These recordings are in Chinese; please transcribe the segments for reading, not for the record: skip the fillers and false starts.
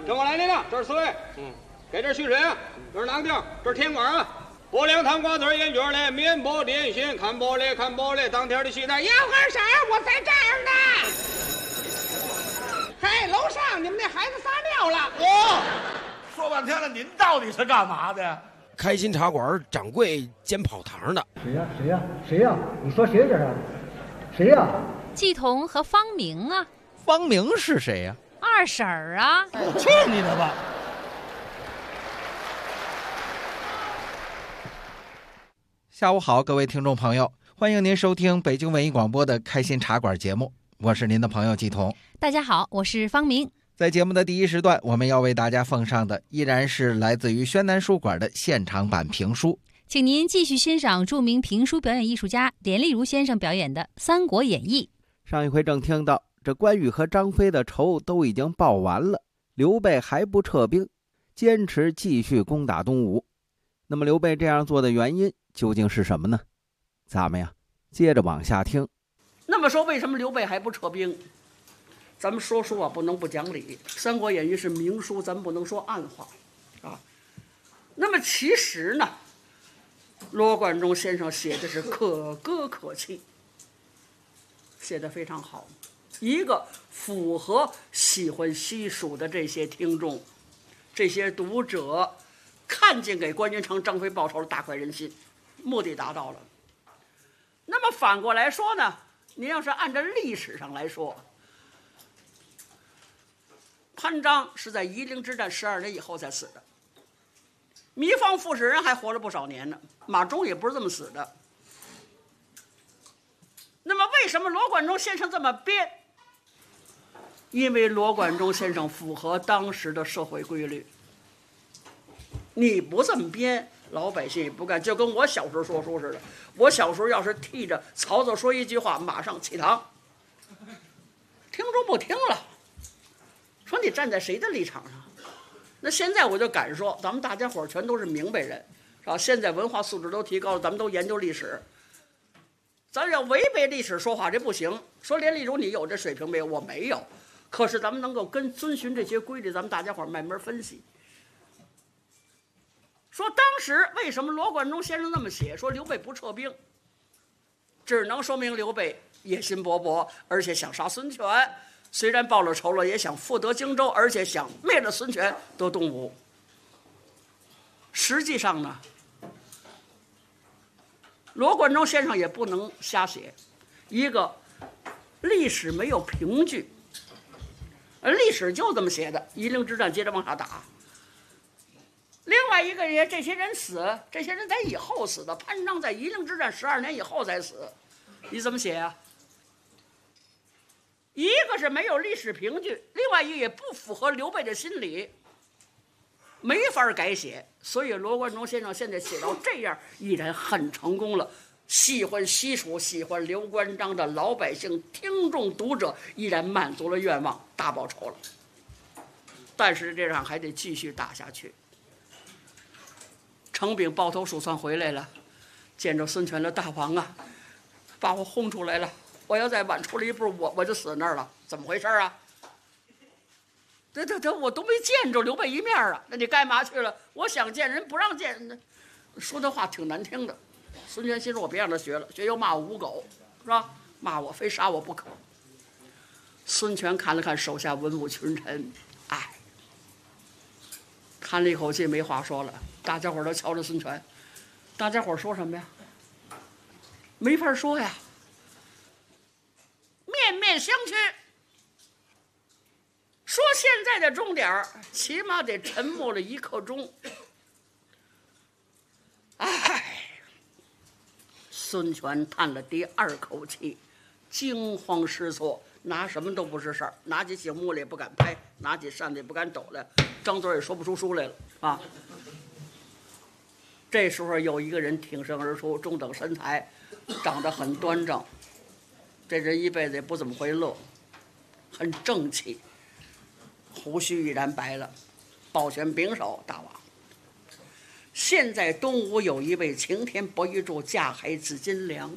跟我来，您呢？这是四位，给这蓄水啊，这是哪个地儿？这是天馆啊。薄凉汤瓜子烟卷嘞，面包点心，看玻璃看玻璃，当天的戏台，要喝啥？我在这儿呢。嘿，楼上你们那孩子撒尿了。 说半天了，您到底是干嘛的呀？ 开心茶馆掌柜兼跑堂的。 谁呀？你说谁这是？谁呀？ 季彤和方明啊。 方明是谁呀？ 二婶儿啊。 去你的吧！ 下午好，各位听众朋友，欢迎您收听北京文艺广播的开心茶馆节目，我是您的朋友季彤。 大家好，我是方明。 在节目的第一时段，我们要为大家奉上的依然是来自于宣南书馆的现场版评书， 请您继续欣赏著名评书表演艺术家连丽如先生表演的《三国演义》。 上一回正听到这关羽和张飞的仇都已经报完了，刘备还不撤兵，坚持继续攻打东吴。那么刘备这样做的原因究竟是什么呢？咱们呀接着往下听。 那么说为什么刘备还不撤兵？咱们说书啊不能不讲理，《三国演义》是明书，咱们不能说暗话啊。那么其实呢，罗贯中先生写的是可歌可泣，写得非常好，一个符合喜欢西蜀的这些听众、这些读者看见给关云长、张飞报仇了，大快人心，目的达到了。那么反过来说呢，您要是按照历史上来说，潘璋是在夷陵之战12年以后才死的，糜芳副使人还活了不少年呢，马忠也不是这么死的。那么为什么罗贯中先生这么编？因为罗贯中先生符合当时的社会规律，你不这么编，老百姓也不干。就跟我小时候说书似的，我小时候要是替着曹操说一句话，马上起堂，听众不听了，说你站在谁的立场上？那现在我就敢说，咱们大家伙全都是明白人，是吧？现在文化素质都提高了，咱们都研究历史，咱要违背历史说话这不行。说连丽如你有这水平没有？我没有，可是咱们能够遵循这些规律，咱们大家伙慢慢分析。说当时为什么罗贯中先生那么写，说刘备不撤兵，只能说明刘备野心勃勃，而且想杀孙权，虽然报了仇了，也想复得荆州，而且想灭了孙权得东吴。实际上呢，罗贯中先生也不能瞎写，一个历史没有凭据，历史就这么写的，夷陵之战接着往下打。另外一个人，这些人死，这些人在以后死的，潘璋在夷陵之战12年以后才死，你怎么写啊？一个是没有历史凭据，另外一个也不符合刘备的心理，没法改写。所以罗贯中先生现在写到这样，依然很成功了。喜欢西蜀、喜欢刘关张的老百姓、听众、读者依然满足了愿望，大报仇了。但是这场还得继续打下去。程秉抱头鼠窜回来了，见着孙权的大王啊，把我轰出来了，我要再晚出了一步，我就死那儿了，怎么回事啊？这我都没见着刘备一面啊，那你干嘛去了？我想见人不让见，说的话挺难听的。孙权心说我别让他学了，学又骂我无狗，是吧？骂我非杀我不可。孙权看了看手下文武群臣，叹了一口气，没话说了。大家伙都瞧着孙权，大家伙说什么呀？没法说呀，面面相觑。说现在的终点起码得沉默了1刻钟。孙权叹了第2口气，惊慌失措，拿什么都不是事儿，拿起醒木来也不敢拍，拿起扇子也不敢抖来，张嘴也说不出书来了啊！这时候有一个人挺身而出，中等身材，长得很端正，这人一辈子也不怎么会乐，很正气，胡须已然白了，抱拳拱手：“大王，现在东吴有一位擎天博玉柱，架海紫金梁，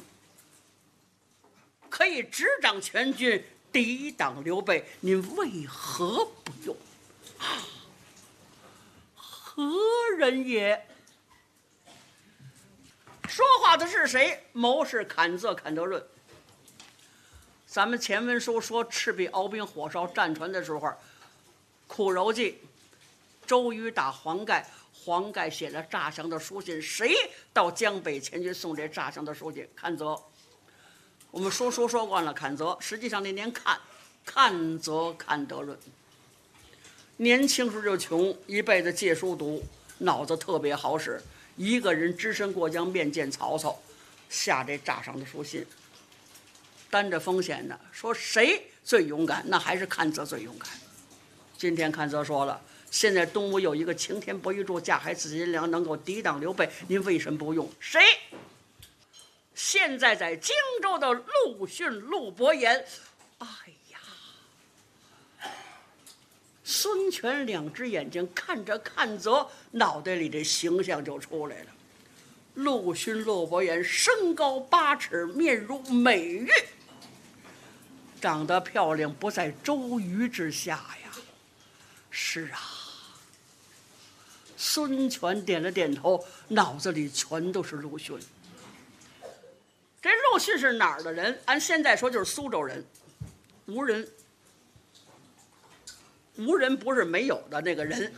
可以执掌全军，抵挡刘备，您为何不用？” 何人也？说话的是谁？谋士侃泽侃德润。咱们前文书说赤壁鏖兵火烧战船的时候，苦柔计，周瑜打黄盖，黄盖写了诈降的书信，谁到江北前去送这诈降的书信？侃泽。我们说惯了侃泽，实际上那年看则看德润。年轻时就穷，一辈子借书读，脑子特别好使，一个人只身过江面见曹操，下这诈降的书信，担着风险呢。说谁最勇敢？那还是看泽最勇敢。今天看泽说了，现在东吴有一个擎天博玉柱、架海紫金梁能够抵挡刘备，您为什么不用？谁？现在在荆州的陆逊、陆伯言。哎呀，孙权两只眼睛看着看泽，脑袋里这形象就出来了。陆逊、陆伯言身高8尺，面如美玉，长得漂亮不在周瑜之下呀。是啊，孙权点了点头，脑子里全都是陆逊。这陆逊是哪儿的人？按现在说就是苏州人，吴人。吴人不是没有的那个人，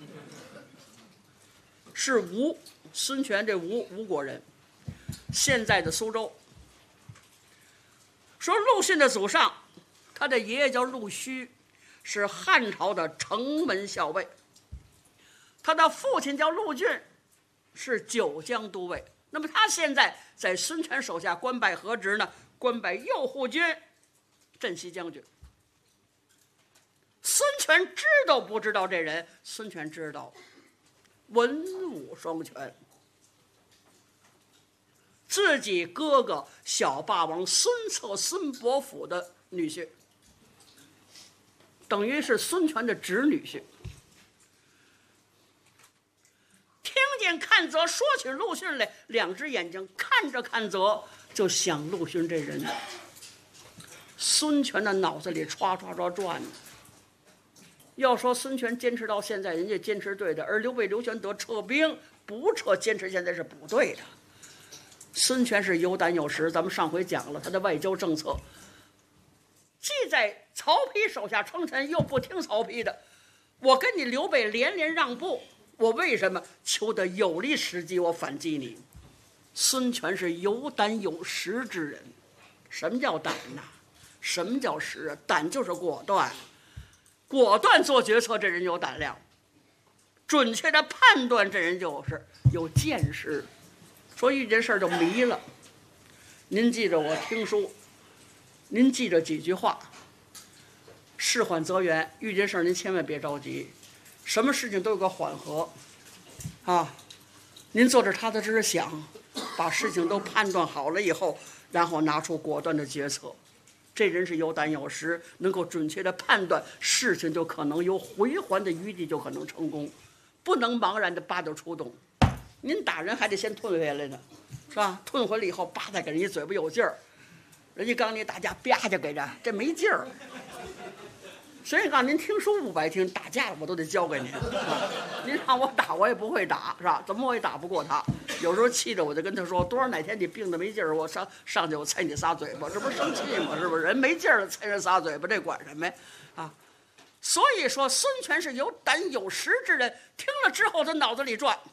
是吴，孙权这吴国人，现在的苏州。说陆逊的祖上，他的爷爷叫陆须，是汉朝的城门校尉；他的父亲叫陆俊，是九江都尉。那么他现在在孙权手下官拜何职呢？官拜右护军、镇西将军。孙权知道不知道这人？孙权知道，文武双全。自己哥哥小霸王孙策、孙伯符的女婿，等于是孙权的侄女婿。听见看泽说起陆逊来，两只眼睛看着看泽，就想陆逊这人。孙权的脑子里唰唰唰转呢。要说孙权坚持到现在，人家坚持对的，而刘备、刘玄德撤兵不撤，坚持现在是不对的。孙权是有胆有识，咱们上回讲了他的外交政策，既在曹丕手下称臣，又不听曹丕的。我跟你刘备连连让步，我为什么？求得有利时机，我反击你。孙权是有胆有识之人。什么叫胆呐？什么叫识啊？胆就是果断，果断做决策，这人有胆量；准确的判断，这人就是有见识。说一件事就迷了。您记着我听书，您记着几句话。事缓则圆，遇见事儿您千万别着急，什么事情都有个缓和啊。您坐着踏踏实实想，把事情都判断好了以后，然后拿出果断的决策。这人是有胆有识，能够准确的判断事情，就可能有回环的余地，就可能成功，不能茫然的拔脚出动。您打人还得先吞回来呢，是吧？吞回来以后，叭再给人一嘴巴有劲儿，人家刚你打架，啪就给着，这没劲儿。所以告诉您，听书不白听，打架我都得教给您。您让我打，我也不会打，是吧？怎么我也打不过他？有时候气着我就跟他说：多少哪天你病得没劲儿，我上去我踩你仨嘴巴，这不是生气吗？是不是？人没劲儿了，踩人仨嘴巴，这管什么呀？啊！所以说，孙权是有胆有识之人。听了之后，他脑子里转。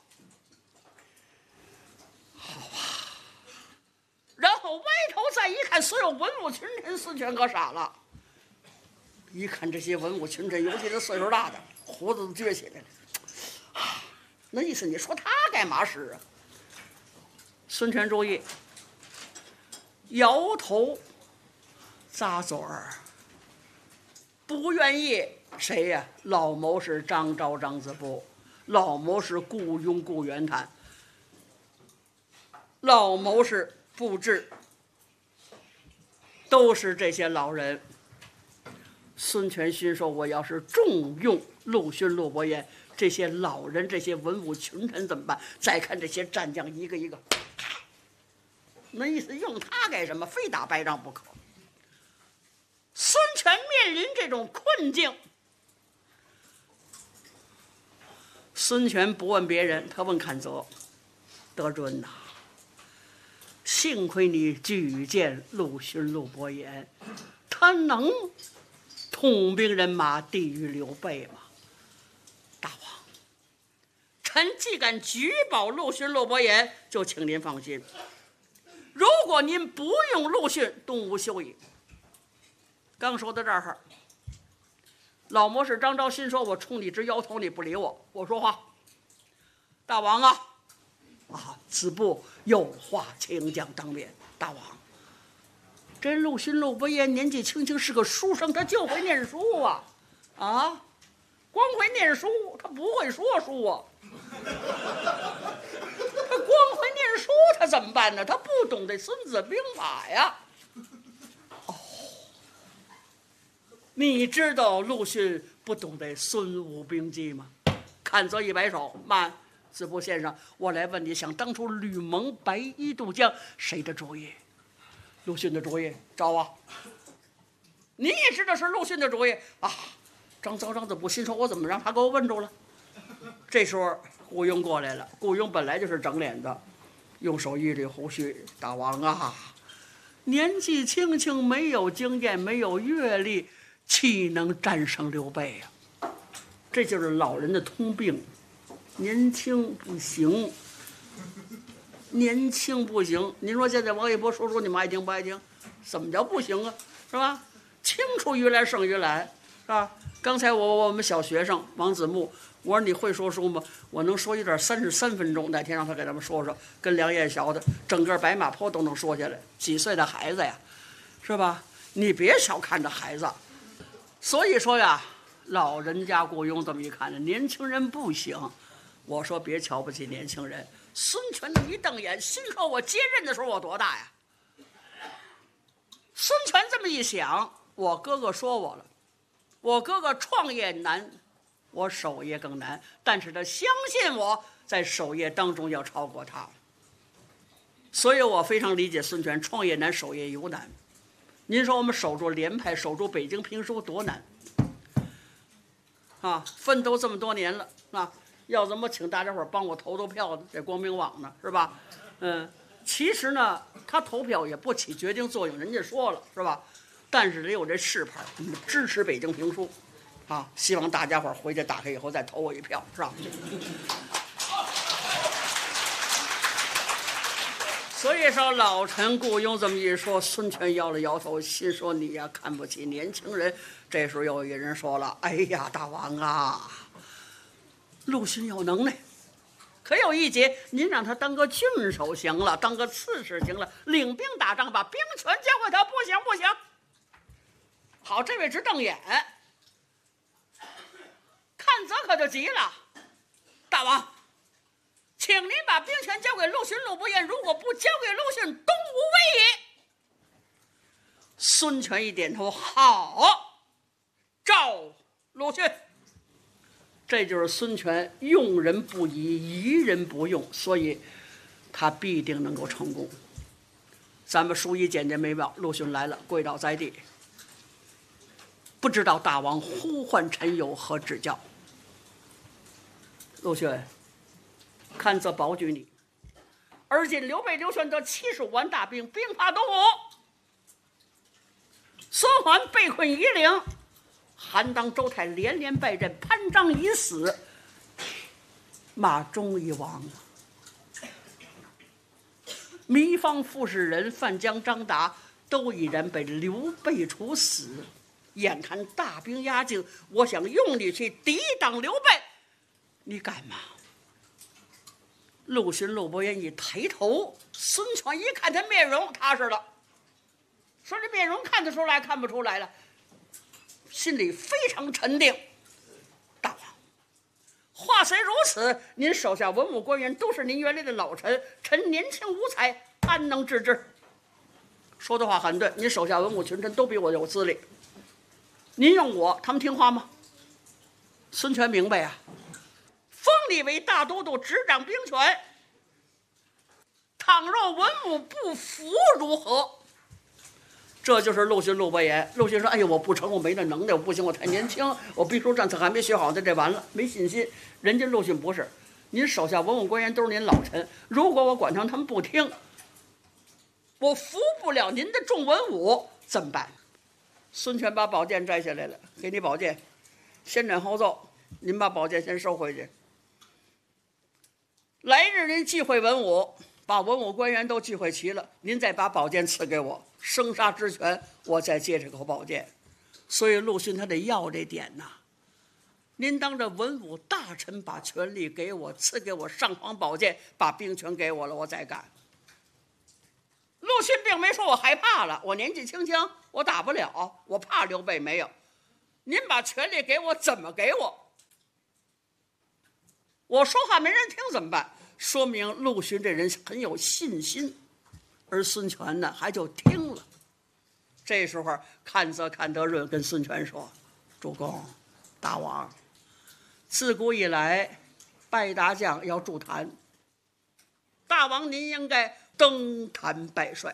好啊！然后歪头再一看，所有文武群臣，孙权可傻了。一看这些文武群臣，尤其是岁数大的，胡子都撅起来了。那意思你说他干嘛使啊？孙权注意，摇头咂嘴儿，不愿意。谁呀？老谋士张昭、张子布，老谋士顾雍、顾元坦，老谋士布置，都是这些老人。孙权心说：我要是重用陆逊、陆伯言这些老人，这些文武群臣怎么办？再看这些战将一个一个，那意思用他干什么？非打败仗不可。孙权面临这种困境， 孙权不问别人，他问阚泽：“德尊呐，幸亏你举荐陆逊、陆伯言，他能统兵人马抵御刘备吗？”大王，臣既敢举保陆逊、陆伯言，就请您放心。如果您不用陆逊，东吴休矣。刚说到这儿，老谋士张昭心说：“我冲你直摇头，你不理我，我说话。大王啊，子部有话请讲当面。大王，这陆逊、陆伯言年纪轻轻是个书生，他就会念书啊，光会念书，他不会说书啊。他光会念书，他怎么办呢？他不懂得《孙子兵法》呀。你知道陆逊不懂得孙武兵计吗？阚泽一摆手，慢，子部先生，我来问你，想当初吕蒙白衣渡江，谁的主意？陆逊的主意。赵啊，你也知道是陆逊的主意啊。张子部心说，我怎么让他给我问住了？这时候顾雍过来了，顾雍本来就是整脸的，用手一捋胡须：“大王啊，年纪轻轻，没有经验，没有阅历，岂能战胜刘备呀？这就是老人的通病，年轻不行，年轻不行。您说现在王一博说书，你们爱听不爱听？怎么叫不行啊？是吧？青出于蓝胜于蓝，是吧？刚才我们小学生王子木，我说你会说书吗？我能说一段33分钟，哪天让他给他们说说，跟梁燕学的，整个白马坡都能说下来。几岁的孩子呀，是吧？你别小看这孩子。所以说呀，老人家顾雍这么一看呢，年轻人不行。我说别瞧不起年轻人。孙权这么一瞪眼，心说我接任的时候我多大呀？孙权这么一想，我哥哥说我了，我哥哥创业难，我守业更难，但是他相信我在守业当中要超过他，所以我非常理解孙权，创业难，守业尤难。您说我们守住联派，守住北京评书多难啊！奋斗这么多年了啊，要怎么请大家伙帮我投票呢？这光明网呢，是吧？其实呢，他投票也不起决定作用，人家说了，是吧？但是得有这势牌，支持北京评书啊！希望大家伙回去打开以后再投我一票，是吧？所以说，老臣顾雍这么一说，孙权摇了摇头，心说你呀看不起年轻人。这时候又有一人说了：“哎呀，大王啊，陆逊有能耐，可有一节，您让他当个郡守行了，当个刺史行了，领兵打仗，把兵权交给他，不行不行。”好，这位直瞪眼，阚泽可就急了：“大王，请您把兵权交给陆逊、陆伯言，如果不交给陆逊，东吴危矣。”孙权一点头：“好，召陆逊。”这就是孙权用人不疑，疑人不用，所以他必定能够成功。咱们书一简洁明了，陆逊来了，跪倒在地，不知道大王呼唤臣有何指教？陆逊，阚泽保举你。而今刘备、刘玄德75万大兵，兵发东吴，孙桓被困夷陵，韩当、周泰连连败阵，潘璋已死，马忠已亡。糜芳、傅士仁、范江、张达都已然被刘备处死。眼看大兵压境，我想用你去抵挡刘备，你敢吗？陆逊、陆伯言一抬头，孙权一看他面容，踏实了，说这面容看得出来，看不出来了，心里非常沉定。大王，话虽如此，您手下文武官员都是您原来的老臣，臣年轻无才，安能治之？说的话很对，您手下文武群臣都比我有资历，您用我，他们听话吗？孙权明白啊，封你为大都督，执掌兵权，倘若文武不服如何？ 这就是陆逊、陆伯言。陆逊说：“哎呦，我不成，我没那能耐，我不行，我太年轻，我兵书战策还没学好呢，这完了，没信心。”人家陆逊不是，您手下文武官员都是您老臣，如果我管他们不听，我服不了您的众文武，怎么办？孙权把宝剑摘下来了，给你宝剑，先斩后奏，您把宝剑先收回去。来日您聚会文武，把文武官员都聚会齐了，您再把宝剑赐给我，生杀之权我再接这口宝剑。所以陆逊他得要这点呐。您当着文武大臣把权力给我，赐给我上皇宝剑，把兵权给我了，我再干。陆逊并没说我害怕了，我年纪轻轻，我打不了，我怕刘备没有。您把权力给我，怎么给我？我说话没人听怎么办？说明陆逊这人很有信心，而孙权呢还就听了。这时候看则看德润跟孙权说：“主公，大王，自古以来拜大将要筑坛，大王您应该登坛拜帅。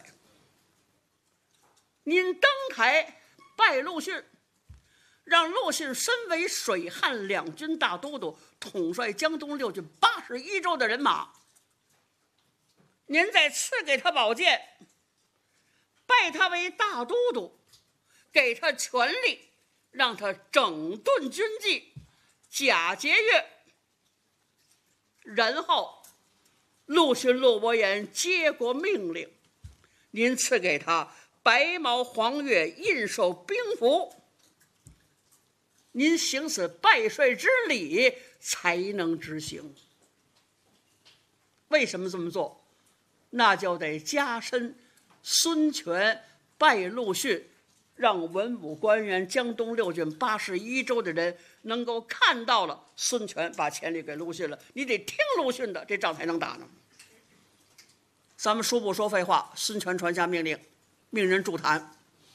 您登台拜陆逊，让陆逊身为水汉两军大都督，统帅江东六郡81州的人马。您再赐给他宝剑，拜他为大都督，给他权力，让他整顿军纪，假节钺。然后陆逊、陆伯言接过命令，您赐给他白毛黄钺，印绶兵符。您行此拜帅之礼，才能执行。为什么这么做？那就得加深孙权拜陆逊，让文武官员、江东六郡81州的人能够看到了孙权把权力给陆逊了，你得听陆逊的，这仗才能打呢。咱们说不说废话？孙权传下命令，命人筑坛，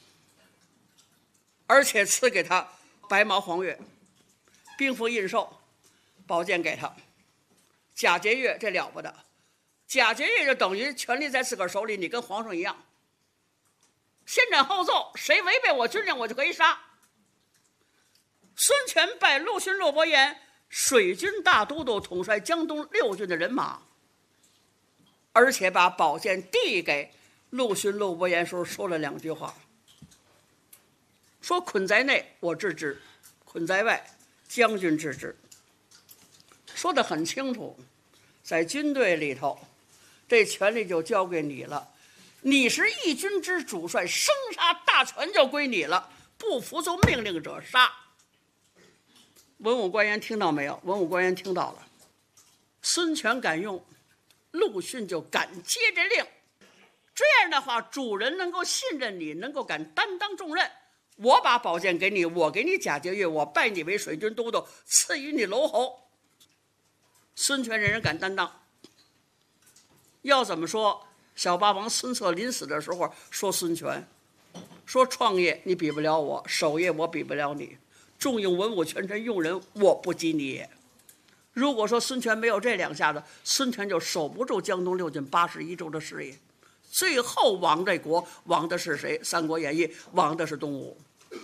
而且赐给他白毛黄钺，兵符印绶，宝剑给他，假节钺，这了不得。假节钺就等于权力在自个儿手里，你跟皇上一样。先斩后奏，谁违背我军令，我就可以杀。孙权拜陆逊、陆伯言水军大都督，统帅江东6郡的人马，而且把宝剑递给陆逊、陆伯言时候说了2句话，说捆在内我治之，捆在外将军治之。说得很清楚，在军队里头，这权力就交给你了，你是一军之主帅，生杀大权就归你了，不服从命令者杀。文武官员听到没有？文武官员听到了。孙权敢用，陆逊就敢接这令。这样的话，主人能够信任你，能够敢担当重任。我把宝剑给你，我给你假节钺，我拜你为水军都督，赐予你楼侯。孙权这人敢担当。要怎么说？小霸王孙策临死的时候说孙权，说创业你比不了我，守业我比不了你，重用文武权臣用人，我不及你也。如果说孙权没有这2下子，孙权就守不住江东6郡81州的事业，最后亡这国亡的是谁？《三国演义》亡的是东吴。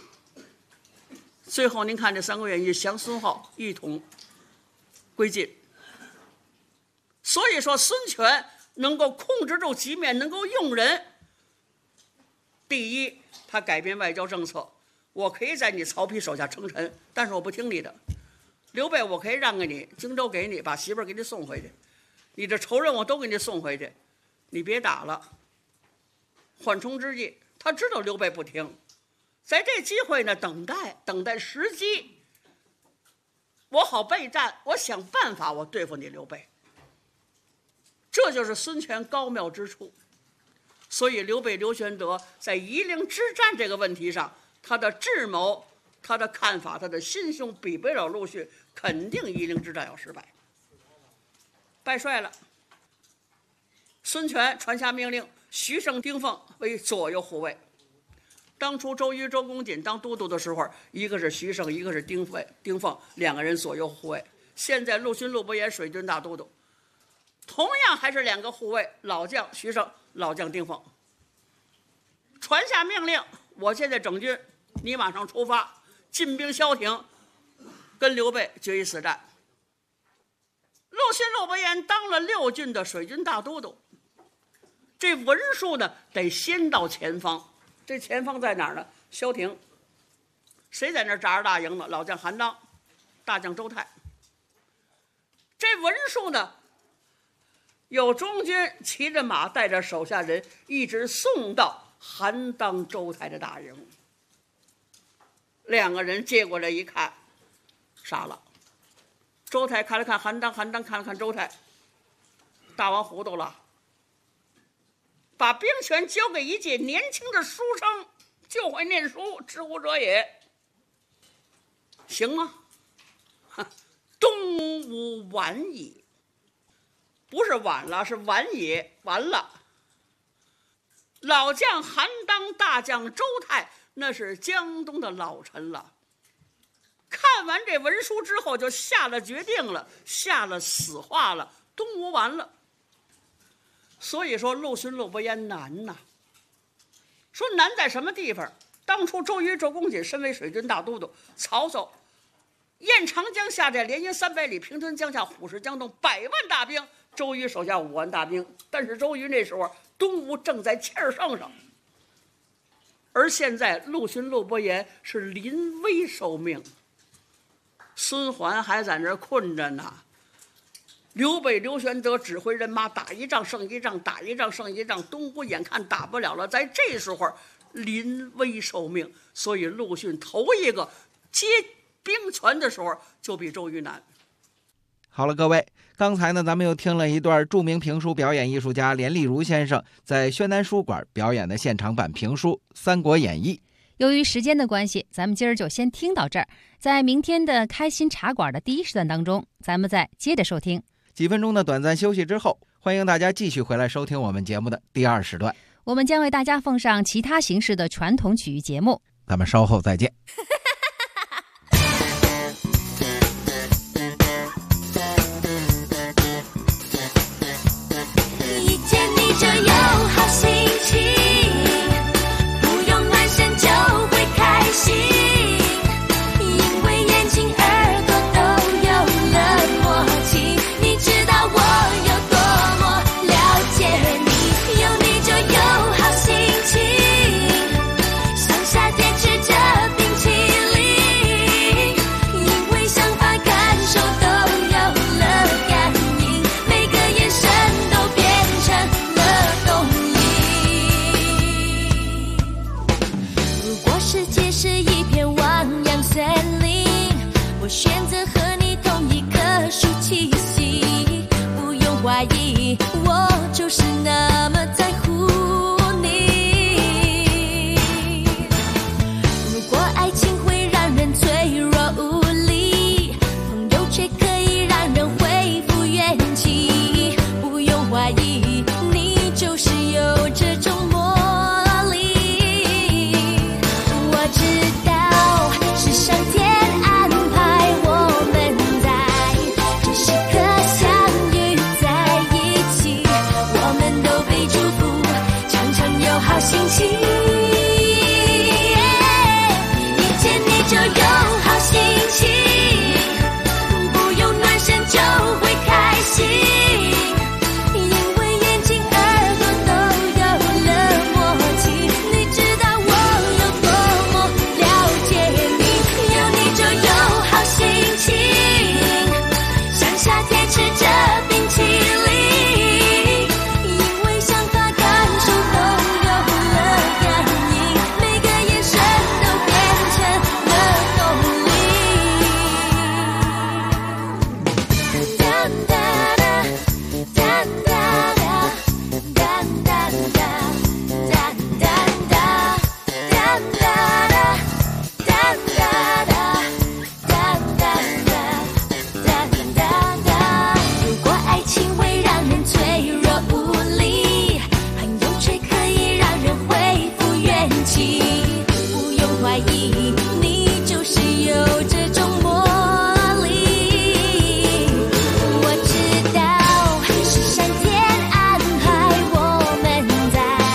最后您看这《三国演义》，降孙浩一统归晋。所以说孙权能够控制住局面，能够用人。第一，他改变外交政策，我可以在你曹丕手下称臣，但是我不听你的。刘备我可以让给你，荆州给你，把媳妇儿给你送回去，你的仇人我都给你送回去，你别打了。缓冲之计，他知道刘备不听，在这机会呢，等待时机，我好备战，我想办法我对付你刘备。这就是孙权高妙之处。所以刘备刘玄德在夷陵之战这个问题上，他的智谋，他的看法，他的心胸比不了陆逊，肯定夷陵之战要失败。拜帅了，孙权传下命令，徐盛、丁奉为左右护卫。当初周瑜、周公瑾当都督的时候，一个是徐盛，一个是丁奉，2个人左右护卫。现在陆逊、陆伯言水军大都督，同样还是2个护卫，老将徐盛，老将丁奉。 传下命令，我现在整军，你马上出发，进兵萧亭，跟刘备决一死战。陆逊、陆伯言当了6郡的水军大都督，这文书呢得先到前方。这前方在哪儿呢？萧亭。谁在那儿扎着大营呢？老将韩当，大将周泰。这文书呢，有中军骑着马，带着手下人，一直送到韩当、周泰的大营。2个人接过来一看，傻了。周泰看了看韩当，韩当看了看周泰，大王糊涂了，把兵权交给一届年轻的书生，就会念书，知乎者也。行吗？东吴晚矣，不是晚了，是晚也，完了。老将韩当，大将周泰，那是江东的老臣了。看完这文书之后，就下了决定了，下了死话了，东吴完了。所以说陆逊、陆伯言难呐。说难在什么地方？当初周瑜、周公瑾身为水军大都督，曹操雁长江下寨，连营300里，平吞江夏，虎视江东，100万大兵。周瑜手下5万大兵，但是周瑜那时候东吴正在气儿上，而现在陆逊、陆伯言是临危受命，孙桓还在那儿困着呢。刘备、刘玄德指挥人马打一仗胜一仗，打一仗胜一仗，东吴眼看打不了了，在这时候临危受命，所以陆逊头一个接兵权的时候就比周瑜难。 好了，各位，刚才呢，咱们又听了一段著名评书表演艺术家连丽如先生在宣南书馆表演的现场版评书《三国演义》。 由于时间的关系，咱们今儿就先听到这儿。在明天的开心茶馆的第1时段当中，咱们再接着收听。 几分钟的短暂休息之后，欢迎大家继续回来收听我们节目的第2时段。 我们将为大家奉上其他形式的传统曲艺节目。 咱们稍后再见。 一见你就有好心情，不用暖身就会开心，因为眼睛耳朵都有了默契。你知道我有多么了解你，有你就有好心情，像夏天吃着冰淇淋，因为想法感受都有了感应，每个眼神都变成了动力。如果世界是一片汪洋森林，我选择和你同一棵树栖息，不用怀疑，我就是那么在乎你。如果爱情会让人脆弱无力，朋友却可以让人恢复元气，不用怀疑，你就是有这种魔力。我知道是上天安排我们在这时刻相遇在一起，我们都被祝福，常常有好心情。一见你就有好心情，不用暖身就会开心，因为眼睛耳朵都有了默契。你知道我有多么了解你，有你就有好心情，像夏天吃着冰淇淋，因为想法感受都有了感应，每个眼神都变成了动力。哒哒哒，哒哒哒，哒哒哒，哒哒哒，哒哒哒，哒哒哒，哒哒哒。如果爱情会让人脆弱无力，朋友却可以让人恢复元气，不用怀疑，你就是有这种魔力。我知道是上天安排我们在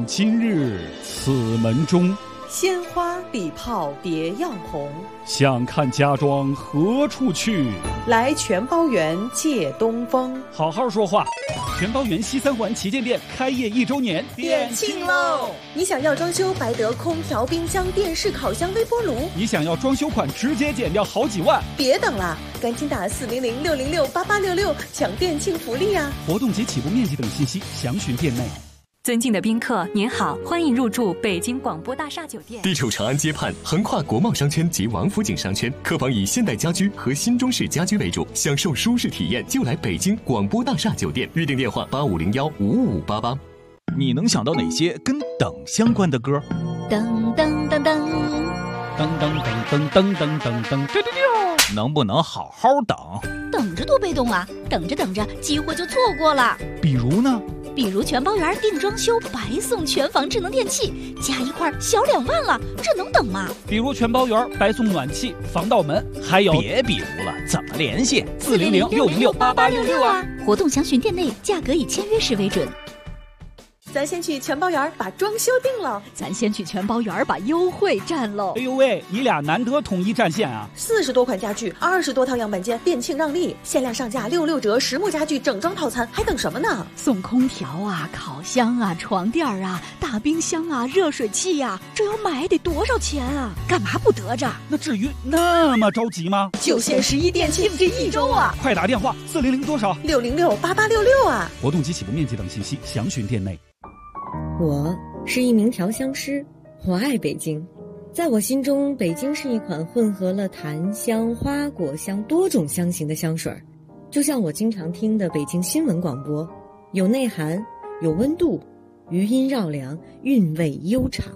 今日此门中， 鲜花礼炮别样红。 想看家庄何处去？ 来全包园借东风。 好好说话。全包园西3环旗舰店开业1周年， 店庆喽！你想要装修白得空调、冰箱、电视、烤箱、微波炉？ 你想要装修款直接减掉好几万？ 别等了，赶紧打400-606-8866抢店庆福利啊！ 活动及起步面积等信息详询店内。 尊敬的宾客，您好，欢迎入住北京广播大厦酒店。 地处长安街畔，横跨国贸商圈及王府井商圈，客房以现代家居和新中式家居为主，享受舒适体验就来北京广播大厦酒店。预订电话8501-55588。 你能想到哪些跟等相关的歌？ 噔噔噔噔， 噔噔噔噔噔噔噔噔， 能不能好好等？ 等着多被动啊！等着等着，机会就错过了。 比如呢？ 比如全包园定装修白送全房智能电器，加一块小2万了，这能等吗？ 比如全包园白送暖气、防盗门，还有别比如了，怎么联系 ？400-606-8866啊！活动详询店内，价格以签约时为准。 咱先去全包园把装修定了， 咱先去全包园把优惠占喽。 哎呦喂，你俩难得统一战线啊 ！40多款家具，20多套样板间，店庆让利，限量上架66折，实木家具整装套餐，还等什么呢？ 送空调啊、烤箱啊、床垫啊、大冰箱啊、热水器啊，这要买得多少钱啊？干嘛不得着？ 那至于那么着急吗？ 就限11店庆这1周啊！ 快打电话400多少 ？606-8866啊！ 活动及起步面积等信息详询店内。 我是一名调香师，我爱北京。在我心中，北京是一款混合了檀香、花果香多种香型的香水，就像我经常听的北京新闻广播，有内涵，有温度，余音绕梁，韵味悠长。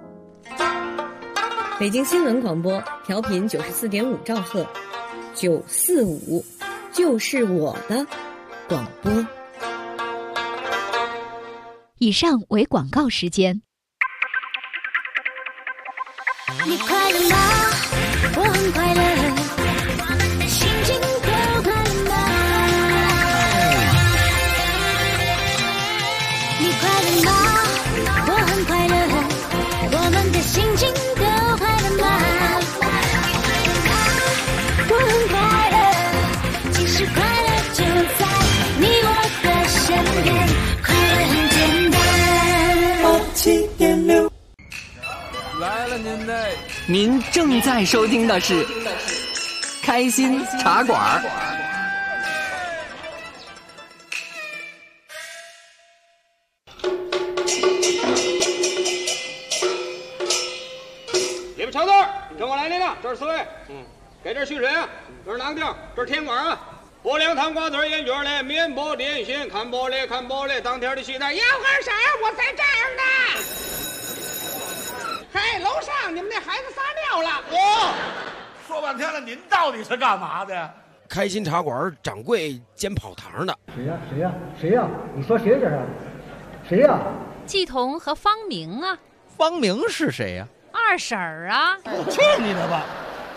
北京新闻广播调频94.5兆赫，945就是我的广播。 以上为广告时间。你快乐吗？我很快乐，我们的心情都快乐吗？你快乐吗？我很快乐，我们的心情都快乐吗？我很快乐，其实快乐就在你我的身边，快乐很简单。87.6 来了您正在收听的是开心茶馆。 里边瞧字，跟我来领了，这是4位。给这续水啊，这是哪个地儿？这是天馆啊。拨凉糖瓜子烟卷嘞，面包点心，看玻璃看玻璃，当天的期待要喝啥？我在这儿呢。嘿，楼上你们那孩子撒尿了。 说半天了，您到底是干嘛的？ 开心茶馆掌柜兼跑堂的。 谁呀？你说谁这是？谁呀？ 季彤和方明啊。 方明是谁呀？ 二婶儿啊。 去你的吧！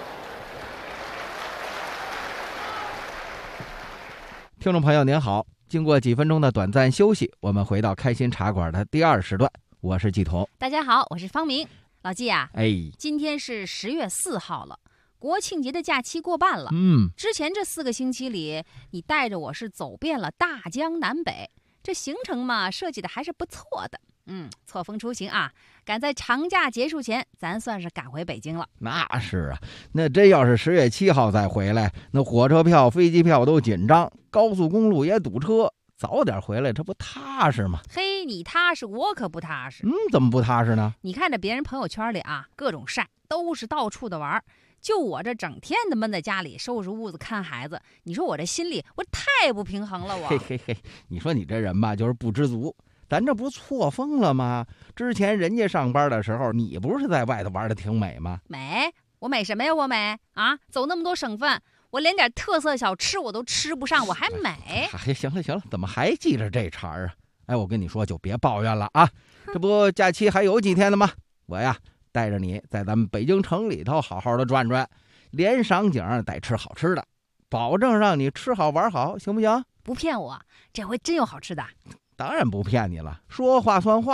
听众朋友您好，经过几分钟的短暂休息，我们回到开心茶馆的第2时段，我是季彤。 大家好，我是方明。老季啊，今天是10月4号了，国庆节的假期过半了。之前这4个星期里，你带着我是走遍了大江南北，这行程嘛设计的还是不错的。错峰出行啊，赶在长假结束前，咱算是赶回北京了。 那是啊，那真要是10月7号再回来，那火车票、飞机票都紧张，高速公路也堵车，早点回来这不踏实吗？ 嘿，你踏实，我可不踏实。 怎么不踏实呢？ 你看着别人朋友圈里啊，各种晒，都是到处的玩，就我这整天的闷在家里收拾屋子看孩子，你说我这心里我太不平衡了。我嘿，你说你这人吧，就是不知足。咱这不错峰了吗？之前人家上班的时候，你不是在外头玩的挺美吗？ 美？我美什么呀？我美啊！走那么多省份，我连点特色小吃我都吃不上，我还美？ 行了，怎么还记着这茬啊？我跟你说，就别抱怨了啊！这不假期还有几天呢吗？我呀，带着你在咱们北京城里头好好的转转，连赏景带吃好吃的，保证让你吃好玩好，行不行？ 不骗我，这回真有好吃的。 当然不骗你了，说话算话。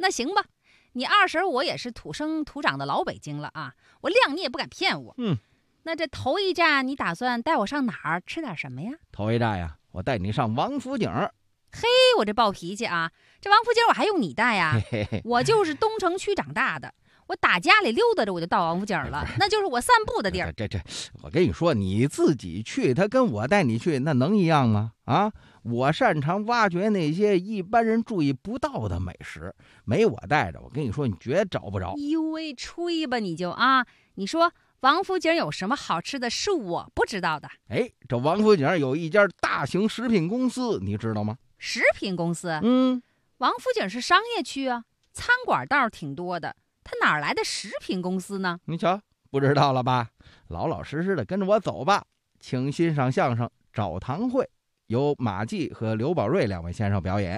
那行吧，你20我也是土生土长的老北京了啊，我亮你也不敢骗我。那这头一站你打算带我上哪儿吃点什么呀？ 头一站呀，我带你上王府井。 嘿，我这暴脾气啊，这王府井我还用你带呀？我就是东城区长大的，我打家里溜达着我就到王府井了，那就是我散步的地儿。 我跟你说，你自己去，他跟我带你去，那能一样吗？啊，我擅长挖掘那些一般人注意不到的美食，没我带着，我跟你说，你绝找不着。 呦喂，吹吧你就啊！你说王府井有什么好吃的是我不知道的？ 哎，这王府井有一家大型食品公司，你知道吗？ 食品公司？王府井是商业区啊，餐馆倒是挺多的，他哪来的食品公司呢？ 你瞧，不知道了吧？老老实实的跟着我走吧，请欣赏相声《找堂会》，由马季和刘宝瑞2位先生表演。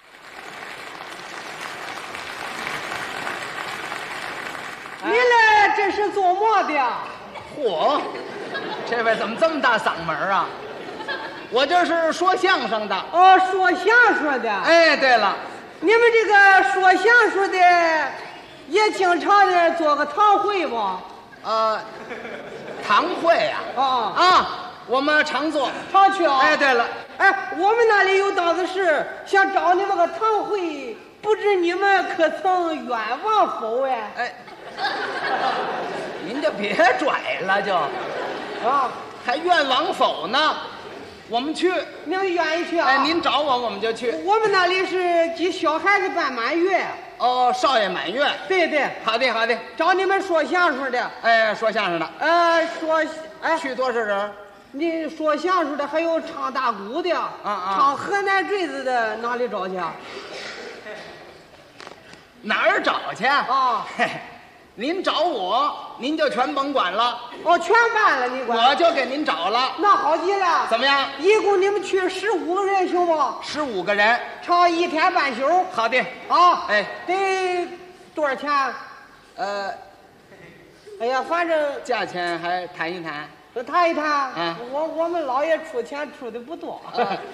你来这是做么的？ 嚯，这位怎么这么大嗓门啊？我这是说相声的。 哦，说相声的。 哎，对了， 你们这个说相声的也经常的做个堂会不？ 堂会呀？我们常做， 常去啊。 哎，对了， 哎，我们那里有档子事，想找你们个堂会，不知你们可曾愿望否？哎， 您就别拽了，就还愿往否呢？我们去， 你们愿意去啊？ 哎，您找我们就去。 我们那里是给小孩子办满月。 哦，少爷满月。 对对， 好的好的。 找你们说相声的。 哎，说相声的。去多少人？ 你说相声的还有唱大鼓的，唱河南坠子的，哪里找去？ 哪儿找去啊？您找我，您就全甭管了。 哦，全办了，你管？ 我就给您找了。 那好极了。 怎么样？ 一共你们去15个人行不 ？15个人， 唱1天半宿。 好的。 啊， 哎， 得多少钱？哎呀，反正价钱还谈一谈。 谈一谈。我们老爷出钱出的不多。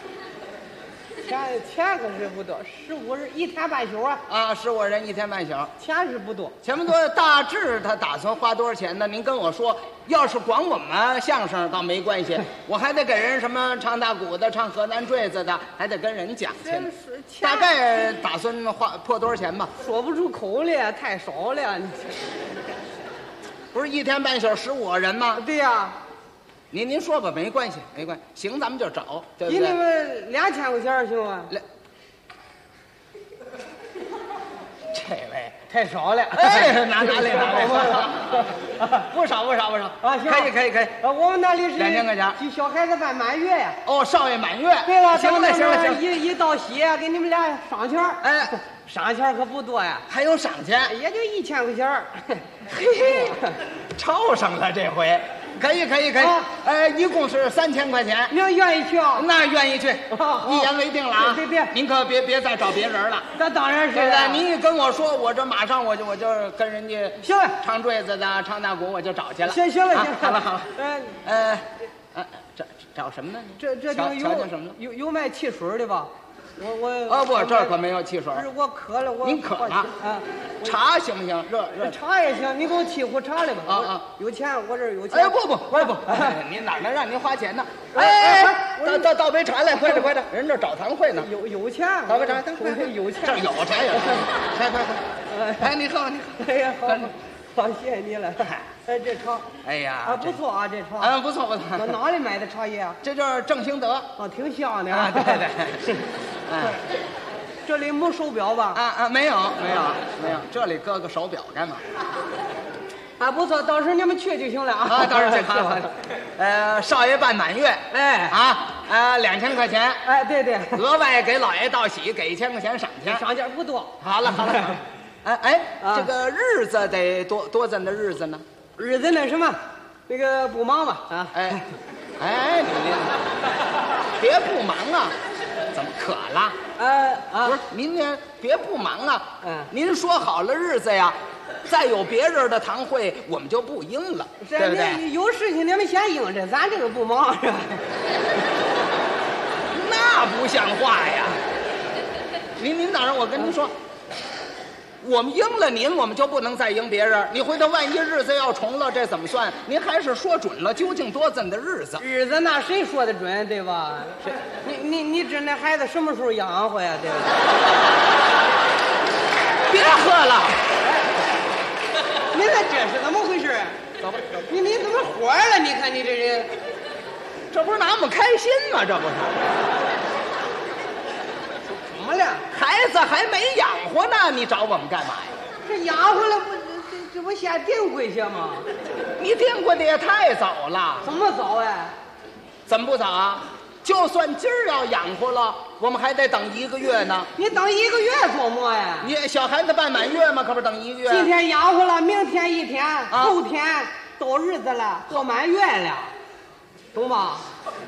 钱可是不多，15人1天半宿啊 ！15人1天半宿， 钱是不多， 钱不多。大致他打算花多少钱呢？您跟我说。要是光我们相声倒没关系，我还得给人什么唱大鼓的、唱河南坠子的，还得跟人讲去。大概打算破多少钱吧？ 说不出口了，太少了。 不是1天半宿15个人吗？ 对呀。 您说吧，没关系，没关系。行，咱们就找，对不对？ 给你们2000块钱行吗？ 这位太少了。 哎，哪里？不少啊！行， 可以。 我们那里是 2000块钱， 给小孩子办满月呀。 哦，少爷满月。 对了， 行了， 一到喜给你们俩赏钱。哎，赏钱可不多呀， 还有赏钱， 也就1000块钱。 嘿，超上了这回。可以，一共是3000块钱。 您愿意去啊？ 那愿意去，一言为定了啊！ 对， 您可别再找别人了。 那当然是。 对不对？您一跟我说，我这马上我就跟人家行了， 唱坠子的、唱大鼓，我就找去了。 行了， 好了。找什么呢？ 这瞧什么呢？ 有卖汽水的吧？ 不，这儿可没有汽水。 我渴了， 您渴了啊？茶行不行？热茶也行，你给我沏壶茶来吧。有钱，我这儿有钱。 哎，不，您哪能让您花钱呢？哎，倒杯茶来，快点，人这找堂会呢。 有钱， 倒杯茶， 有钱。 这儿有茶，快！哎，你喝。 哎呀，好，谢谢你了。哎，这茶， 哎呀， 不错啊，这茶。 不错。 哪里买的茶叶啊？ 这就是正兴德。 挺香的啊。对。 这里没手表吧？ 没有，这里搁个手表干嘛？ 不错，到时候你们去就行了啊。 到时候去。好。少爷办满月，2000块钱。 哎，对。 额外给老爷道喜，给1000块钱赏钱。 赏钱不多。 好了。这个日子得多怎的日子呢？ 日子那什么，那个不忙吧？ 你别不忙啊！怎么渴了？不是，您别不忙啊！您说好了日子呀，再有别人的堂会，我们就不应了，对不对？ 有事情你们先应着，咱这个不忙是吧？ 那不像话呀！您等着，我跟您说， 我们赢了您，我们就不能再赢别人。你回头万一日子要重了，这怎么算？您还是说准了，究竟多怎的日子？ 日子那谁说的准，对吧？你指那孩子什么时候养活呀？对吧？ 别喝了。 你看这是怎么回事？ 走吧， 你怎么火了？你看你这人， 这不是拿我们开心吗？这不是。 怎么了？ 孩子还没养活呢，你找我们干嘛呀？ 这养活了不？这不先定规去吗？ 你定规的也太早了。 怎么早呀？ 怎么不早啊？就算今儿要养活了，我们还得等1个月呢。 你等1个月做么呀？ 你小孩子办满月吗？可不是等1个月。 今天养活了，明天1天，后天到日子了，过满月了，懂吧？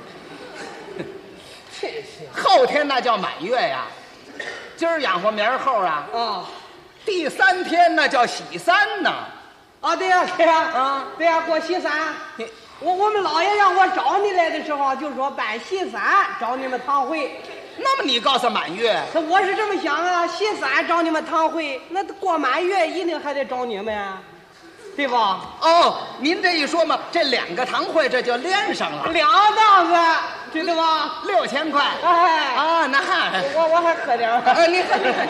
真是。后天那叫满月呀，今儿养活，明儿后啊。 啊。 第3天那叫喜3呢。 啊，对呀，对呀，啊，对呀，过喜3。我们老爷让我找你来的时候，就说办喜3找你们堂会。 那么你告诉满月， 我是这么想啊，喜3找你们堂会，那过满月一定还得找你们呀，对吧？ 哦，您这一说嘛，这2个堂会这就连上了 ，2档子，知道吧 ？6000块。 哎啊，那我还喝点。 你喝点。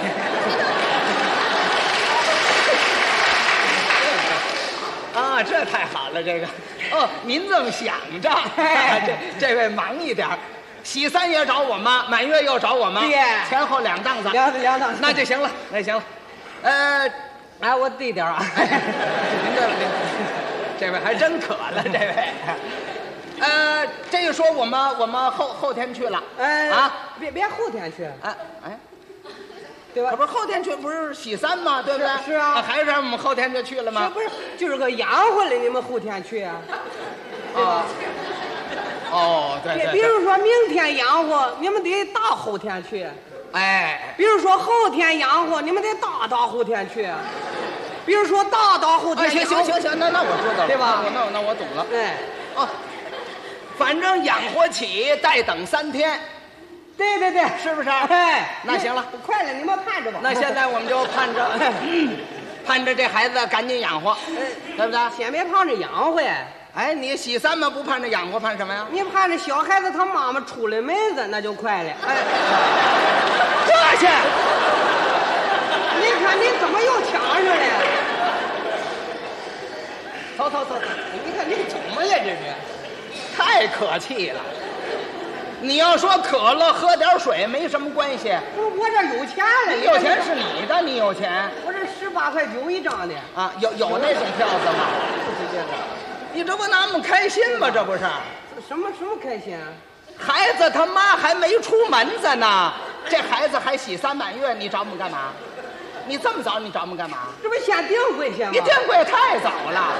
啊，这太好了，这个。哦，您这么想着，这位忙一点。喜3也找我们，满月又找我们，前后2档子， 两档子， 那就行了，那行了。 哎，我对点啊。 您对了，这位还真渴了，这位。这一说我们后天去了，啊， 别后天去， 哎。 对吧？ 可不是后天去，不是喜3吗？对不对？ 是啊， 还是让我们后天就去了吗？ 这不是就是个养活了，你们后天去啊？对吧？ 哦，对。 比如说明天养活，你们得大后天去。 哎。 比如说后天养活，你们得大后天去。比如说大后天。 行，那我知道了， 对吧？ 那我懂了。 哎。 哦，反正养活起，再等3天。 对， 是不是？ 哎， 那行了， 快了，你们盼着吧。 那现在我们就盼着这孩子赶紧养活，对不对？ 先别盼着养活呀。 哎，你喜3嘛，不盼着养活，盼什么呀？ 你盼着小孩子他妈妈出了门子，那就快了。哎， 这去！ 你看你怎么又抢上了？走，你看你怎么了？这是太可气了。你要说渴了喝点水没什么关系。 我这有钱了。 有钱是你的，你有钱。 我这18.9块一张的。 啊，有那种票子吗？你这不拿我们开心吗？这不是？ 什么开心啊？ 孩子他妈还没出门子呢，这孩子还喜3满月，你找我们干嘛？你这么早，你找我们干嘛？ 这不先定规去吗？ 你定规也太早了。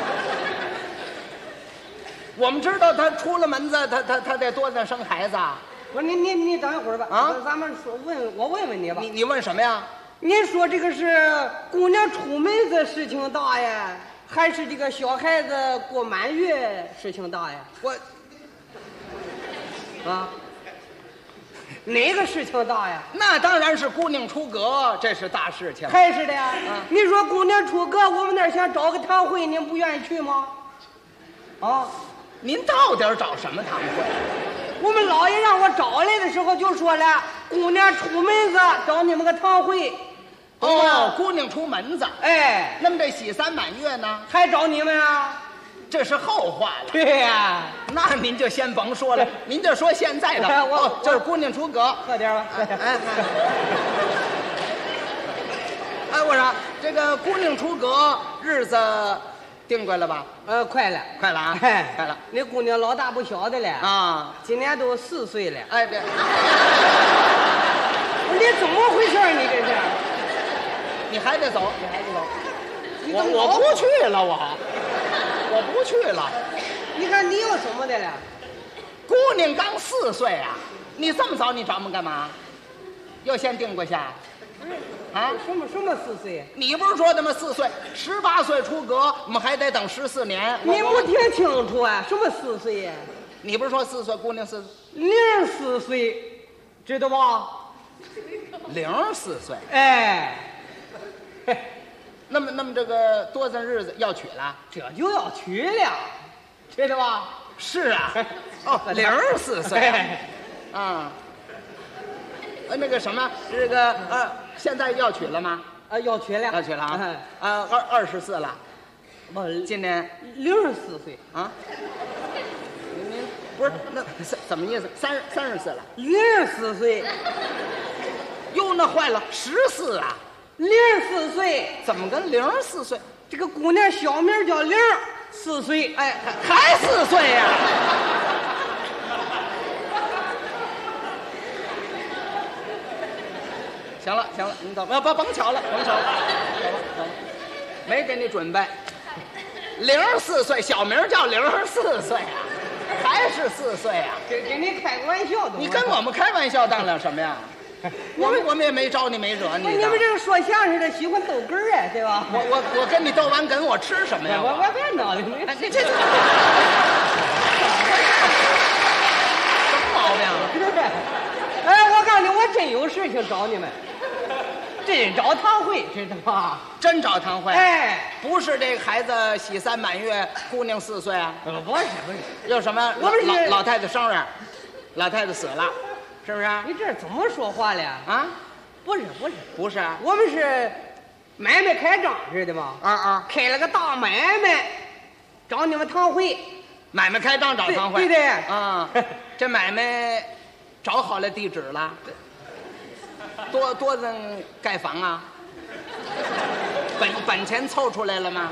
我们知道他出了门子，他得多大生孩子啊？ 不是你等一会儿吧。啊，咱们我问你吧。 你问什么呀？ 您说这个是姑娘出门子事情大呀，还是这个小孩子过满月事情大呀？哪个事情大呀？ 那当然是姑娘出阁，这是大事情。 还是的呀。你说姑娘出阁，我们那儿想找个堂会，您不愿意去吗？啊？ 您到底找什么堂会？ 我们老爷让我找来的时候就说了，姑娘出门子找你们个堂会。 哦，姑娘出门子。 哎， 那么这喜3满月呢？ 还找你们啊？ 这是后话了。 对呀， 那您就先甭说了，您就说现在的。就是姑娘出阁。 喝点吧。 哎，我说这个姑娘出阁日子定过了吧？ 快了啊！快了。 那姑娘老大不小的了啊， 今年都4岁了。 哎，别！ 你怎么回事？你这是？ 你还得走，我不去了，我不去了。 你看你又怎么的了？ 姑娘刚4岁啊！你这么早，你找我们干嘛？又先定过下？啊， 什么4岁？ 你不是说的吗？4岁，18岁出阁，我们还得等14年。 你不听清楚啊？什么4岁呀？ 你不是说4岁，姑娘4，04 岁，知道吧？ 04岁。 哎， 那么这个多少日子要娶了？ 这就要娶了，知道吧？ 是啊，哦，04岁啊。那个什么，这个现在要娶了吗？ 要娶了， 要娶了啊！24了，今年 64岁啊。您不是那怎么意思？34了 ，04岁。 哟，那坏了，14啊 ，04岁， 怎么跟04岁？ 这个姑娘小名叫04岁， 哎，还4岁呀？行了，你走，甭瞧了，走了，没给你准备。04岁，小名叫04岁啊，还是4岁啊？ 给你开个玩笑的。 你跟我们开玩笑当了什么呀？我们也没招你，没惹你。 你们这个说相声的喜欢逗哏儿哎，对吧？ 我跟你逗完哏，我吃什么呀？ 我别闹了，你这什么毛病啊？ 哎，我告诉你，我真有事情找你们，真找堂会，知道吗？ 真找堂会？ 哎， 不是这个孩子喜3满月，姑娘4岁啊？ 不是， 有什么？ 我们是老太太生日，老太太死了。是不是？ 你这怎么说话了啊？ 不是， 我们是买卖开张，知道吗？开了个大买卖，找你们堂会。 买卖开张找堂会？ 对的啊。这买卖找好了地址了，多人盖房啊？本钱凑出来了吗？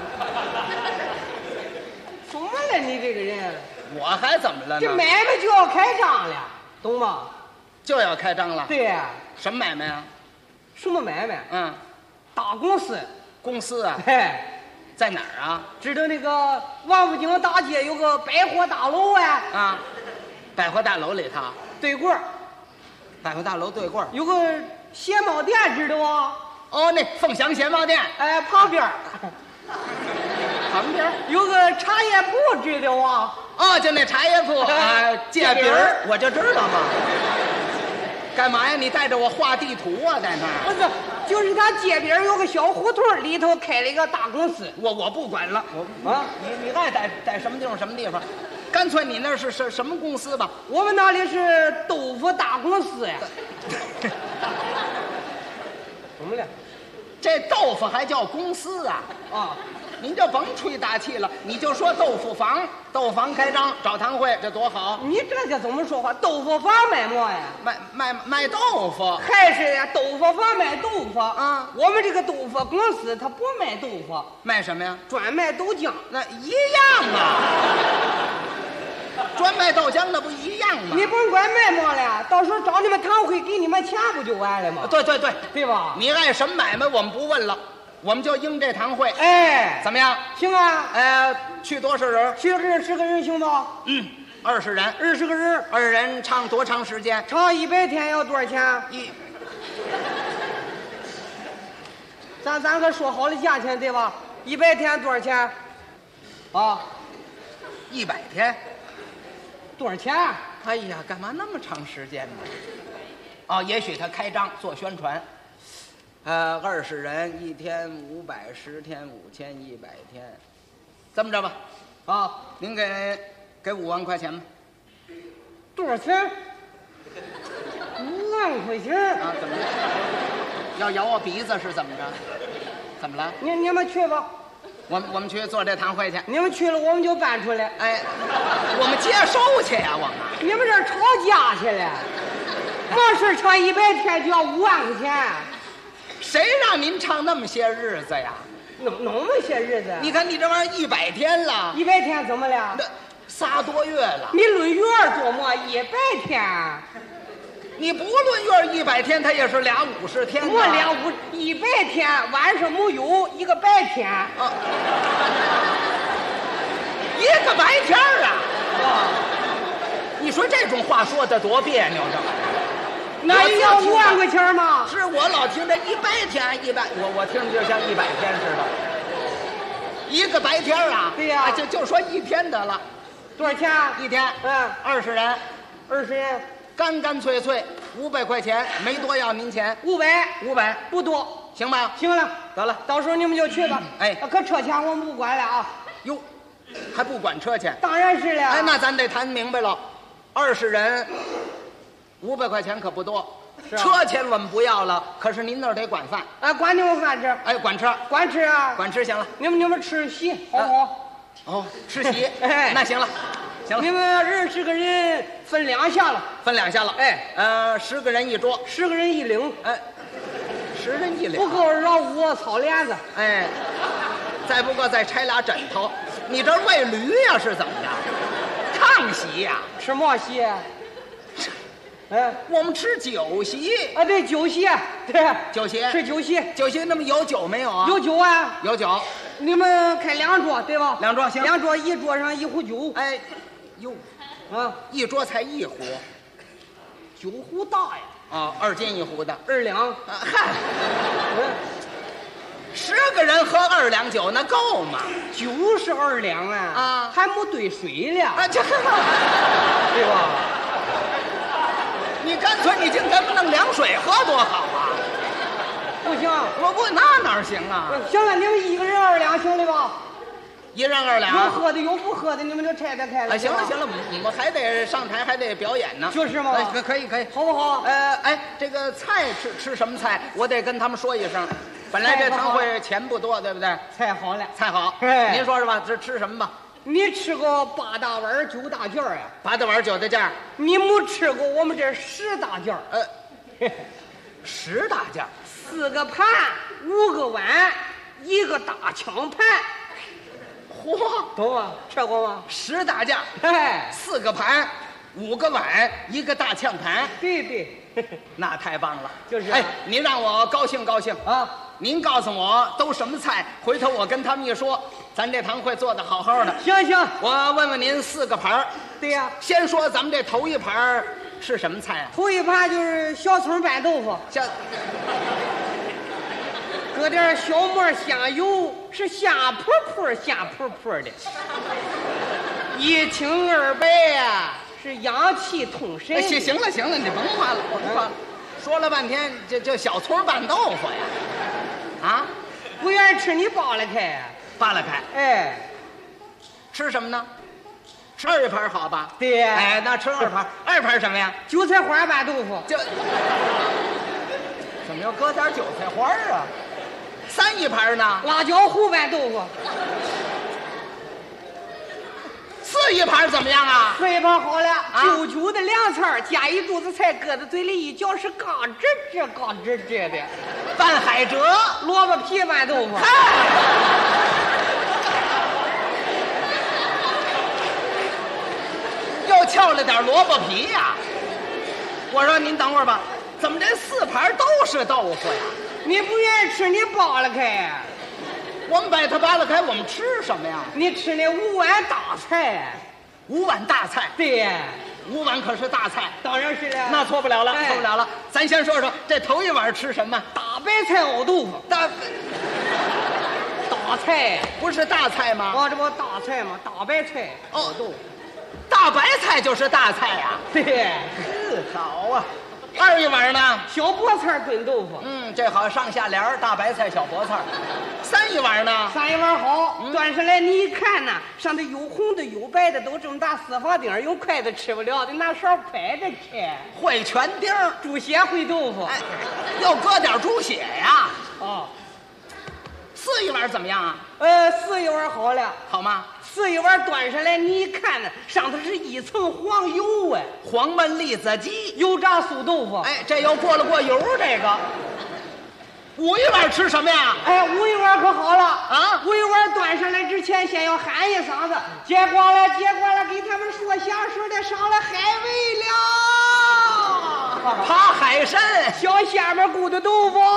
怎么了你这个人？ 我还怎么了呢？ 这买卖就要开张了，懂吗？ 就要开张了。 对呀。 什么买卖啊？ 什么买卖？大公司啊。 哎，在哪儿啊？ 知道那个王府井大街有个百货大楼啊？百货大楼里头对过。 百货大楼对过有个鞋帽店，知道吗？ 哦，那凤翔鞋帽店。 哎，旁边有个茶叶铺，知道吗？ 哦，就那茶叶铺啊，界饼儿，我就知道嘛。干嘛呀？你带着我画地图啊，在那儿？ 不是，就是他街边有个小胡同，里头开了一个大公司。 我不管了，你爱在什么地方什么地方，干脆你那是什么公司吧？ 我们那里是豆腐大公司呀。怎么了？ 这豆腐还叫公司啊？ 啊。 您就甭吹大气了，你就说豆腐房开张找堂会，这多好！ 你这叫怎么说话？豆腐坊卖么呀？ 卖豆腐， 还是呀？豆腐坊卖豆腐啊？我们这个豆腐公司它不卖豆腐， 卖什么呀？ 专卖豆浆。 那一样啊，专卖豆浆那不一样吗？ 你甭管卖么了，到时候找你们堂会给你们钱不就完了吗？ 对吧？ 你爱什么买卖我们不问了。我们就应这堂会， 哎， 怎么样？ 行啊， 去多少人？ 去10个人行吗 ？20人 ，20个人 ，20人唱多长时间？ 唱100天要多少钱？咱可说好了价钱对吧？100天多少钱？啊 ，100天， 多少钱？ 哎呀，干嘛那么长时间呢？哦，也许他开张做宣传。20人1天500，10天5100天，这么着吧，啊，您给5万块钱吧。 多少钱？5万块钱啊？怎么了？要咬我鼻子是怎么着？怎么了？ 你们去吧， 我们去做这堂会去。 你们去了，我们就搬出来。 哎，我们接收去呀，我们。 你们这吵架去了？没事，唱100天就要5万块钱。 谁让您唱那么些日子呀？ 那么些日子？ 你看你这玩意儿100天了。 100天怎么了 ？3多月了。 你论月多么？100天。 你不论月100天，它也是俩50天。 我俩100天，晚上没有一个白天。啊， 一个白天啊！你说这种话说的多别扭，这玩意儿。 那也要5万块钱吗？ 是我老听这100天100，我听着就像100天似的。一个白天啊？ 对呀， 就说1天得了。 多少钱 ？1天？20人 ，20人， 干脆500块钱，没多要您钱。 500 不多， 行吧？ 行了， 得了， 到时候你们就去吧。 哎， 可车钱我们不管了啊。 哟，还不管车钱？ 当然是了。 哎，那咱得谈明白了，20人，500块钱可不多。车钱我们不要了，可是您那儿得管饭。 哎，管你们饭吃。 哎，管吃， 管吃啊， 管吃行了。 你们吃席好不好？ 哦，吃席。哎，那行了，行了。 你们20个人分2下了， 分2下了。哎，10个人一桌 ，10个人一领。 哎，10人一领。 不够绕5草帘子。 哎，再不够再拆俩枕头。你这喂驴呀是怎么着？炕席呀？ 吃嘛席？ 哎，我们吃酒席啊，对，酒席，对， 酒席吃酒席， 酒席那么有酒没有啊？ 有酒啊， 有酒。 你们开2桌对吧 ？2桌行 ，2桌一桌上1壶酒。 哎，哟，啊，一桌才1壶 ，9壶大呀。 啊，2斤1壶的 ，2两。 嗨，10个人喝2两酒那够吗？ 酒是2两啊， 啊， 还没兑水了啊，这对吧？ 你干脆你就给我们弄凉水喝多好啊！ 不行， 我不那哪行啊？ 行了，你们1个人2两行了吧 ？1人2两。 有喝的有不喝的，你们就拆开了。 哎，行了行了，我们还得上台，还得表演呢。 就是嘛。 可以， 好不好？ 哎，这个菜吃什么菜？我得跟他们说一声。本来这堂会钱不多，对不对？ 菜好了， 菜好。您说是吧？这吃什么吧？ 你吃过8大碗9大件呀 ？8大碗9大件。 你没吃过我们这10大件 10大件 ，4个盘，5个碗，1个大枪盘。 嚯， 懂吗？吃过吗 ？10大件， 哎 ，4个盘，5个碗，1个大枪盘。 对， 那太棒了。 就是。 哎，您让我高兴高兴啊！ 您告诉我都什么菜，回头我跟他们一说，咱这堂会做得好好的。 行， 我问问您4个盘。 对呀。 先说咱们这头一盘是什么菜啊？ 头一盘就是小葱拌豆腐，搁点小末香油，是香扑扑的。1清2白呀，是阳气通神。 行了，你甭夸了，说了半天就小葱拌豆腐呀。啊， 不愿意吃你扒拉开。哎， 吃什么呢？吃2盘好吧？ 对。 哎，那吃2盘。2盘什么呀？ 韭菜花拌豆腐。 怎么要搁点韭菜花啊？3一盘呢？ 辣椒糊拌豆腐。 4一盘怎么样啊 ？4一盘好了，9的凉菜，加一肚子菜，搁在嘴里一嚼是嘎吱吱的。 拌海蜇， 萝卜皮拌豆腐。 又翘了点萝卜皮呀！我说您等会儿吧，怎么这4盘都是豆腐呀？ 你不愿意吃，你扒拉开。 我们把它扒拉开，我们吃什么呀？ 你吃那5碗大菜。 5碗大菜。 对 ，5碗可是大菜。 当然是了。 那错不了了，错不了了。咱先说说这头一碗吃什么？ 大白菜熬豆腐。大菜不是大菜吗？ 这不大菜吗？大白菜熬豆腐。 大白菜就是大菜呀。 对， 好啊。2一碗呢？ 小菠菜炖豆腐。 这好，上下联，大白菜、小菠菜。3一碗呢 ？3一碗好，端上来你一看呢，上头有红的有白的，都这么大4方丁，用筷子吃不了的，拿勺拍着吃。 烩全丁， 猪血烩豆腐。 哎，又搁点猪血呀。4一碗怎么样啊 ？4一碗好了。 好吗 ？4一碗端上来，你一看呢，上头是1层黄油啊， 黄焖栗子鸡， 油炸素豆腐。 哎，这又过油这个。5一碗吃什么呀？ 哎，5一碗可好了啊！5一碗端上来之前，先要喊一嗓子，接光了，给他们说相声的上来海味了， 扒海参， 小虾米咕的豆腐。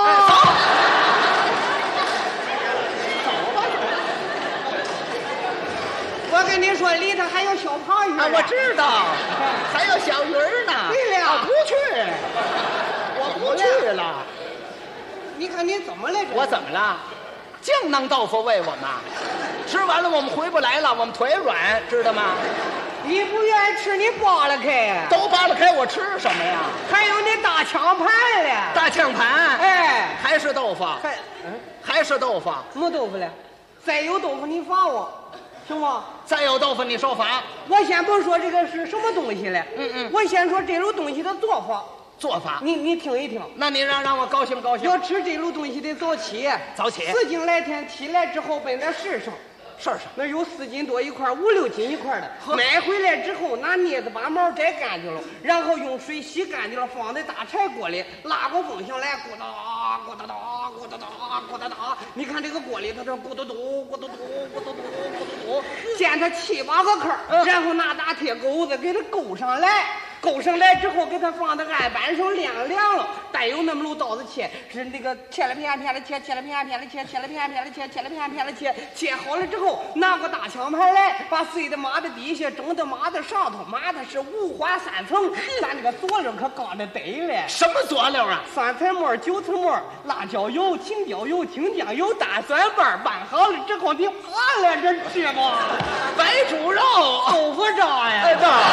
我跟你说，里头还有小螃蟹。 我知道，还有小鱼呢。 对了， 我不去了。 你看你怎么了？ 我怎么了？净弄豆腐喂我们，吃完了我们回不来了，我们腿软，知道吗？ 你不愿意吃，你扒拉开。 都扒拉开， 我吃什么呀？ 还有那大枪盘嘞。 大枪盘， 哎， 还是豆腐？还是豆腐？ 没豆腐了。再有豆腐你罚我，行吗？ 再有豆腐你受罚。 我先不说这个是什么东西了，我先说这种东西的做法。 做法， 你听一听。 那你让我高兴高兴。 要吃这种东西得早起， 早起。 4斤来天，起来之后奔那市上。那有4斤多一块，5、6斤一块的，买回来之后拿镊子把毛摘干净了，然后用水洗干净了，放在大柴锅里，拉个风响来，咕哒咕哒哒咕哒哒咕哒哒。你看这个锅里，它这咕嘟嘟咕嘟嘟咕嘟嘟咕嘟嘟，煎它7、8个坑，然后拿大铁钩子给它勾上来。勾上来之后，给它放在案板上晾凉了，带有那么路刀子切，是那个切了片片的切，切了片片的切，切了片片的切，切了片片的切，切好了之后，拿个大枪盘来，把碎的码在底下，整的码在上头，码的是5花3层，咱这个佐料可刚的得了。 什么佐料啊 ？3层末、9层末，辣椒油、青椒油、青酱油、大蒜瓣，拌好了之后，你扒拉着吃吧。 白煮肉、 豆腐渣呀。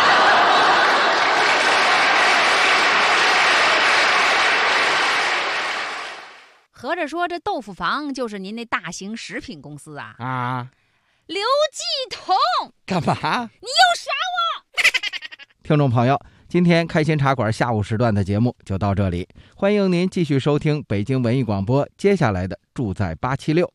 合着说这豆腐坊就是您那大型食品公司啊？ 啊， 刘继统， 干嘛？ 你又杀我！ 听众朋友，今天开心茶馆下午时段的节目就到这里，欢迎您继续收听北京文艺广播接下来的住在876。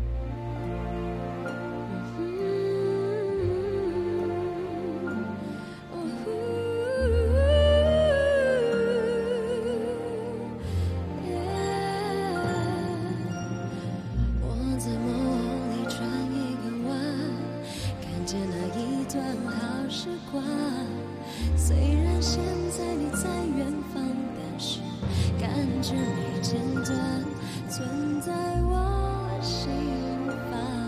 虽然现在你在远方，但是感觉没间断，存在我心房。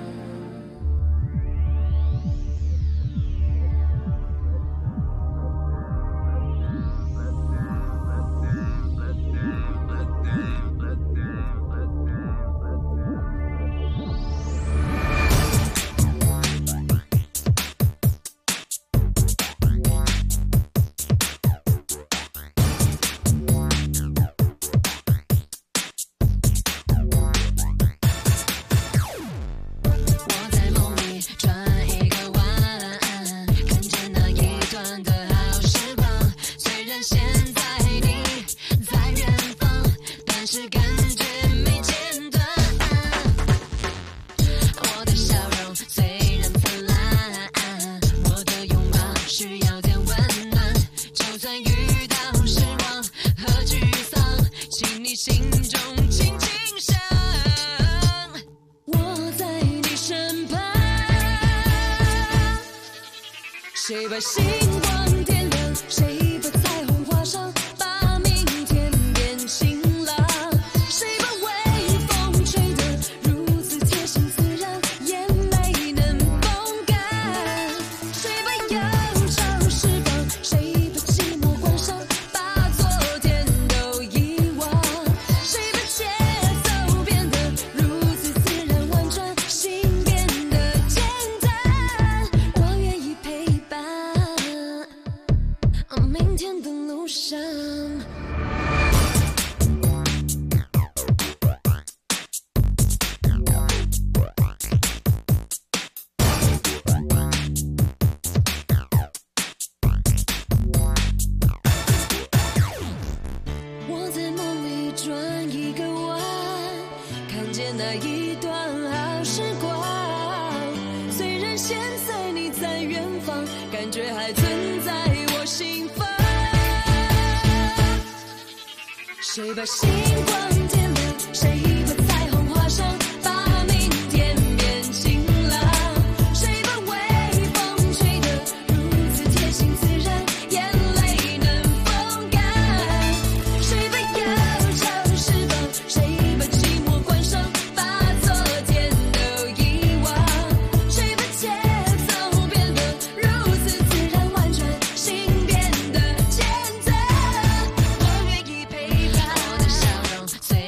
谁把星光点亮，谁把彩虹画上，把明天变晴朗。谁把微风吹得如此贴心自然，眼泪能风干。谁把忧愁释放，谁把寂寞关上，把昨天都遗忘。谁把节奏变得如此自然婉转，心变得简单。我愿意陪伴明天的路上。我在梦里转一个弯，看见那一段好时光。虽然现在你在远方，感觉还存在我心房。谁把星光点亮，谁把彩虹画上，把明天变晴朗。谁把微风吹得如此贴心自然，眼泪能风干。谁把忧愁释放，谁把寂寞关上，把昨天都遗忘。谁把节奏变得如此自然婉转，心变得简单。我愿意陪伴我的笑容，虽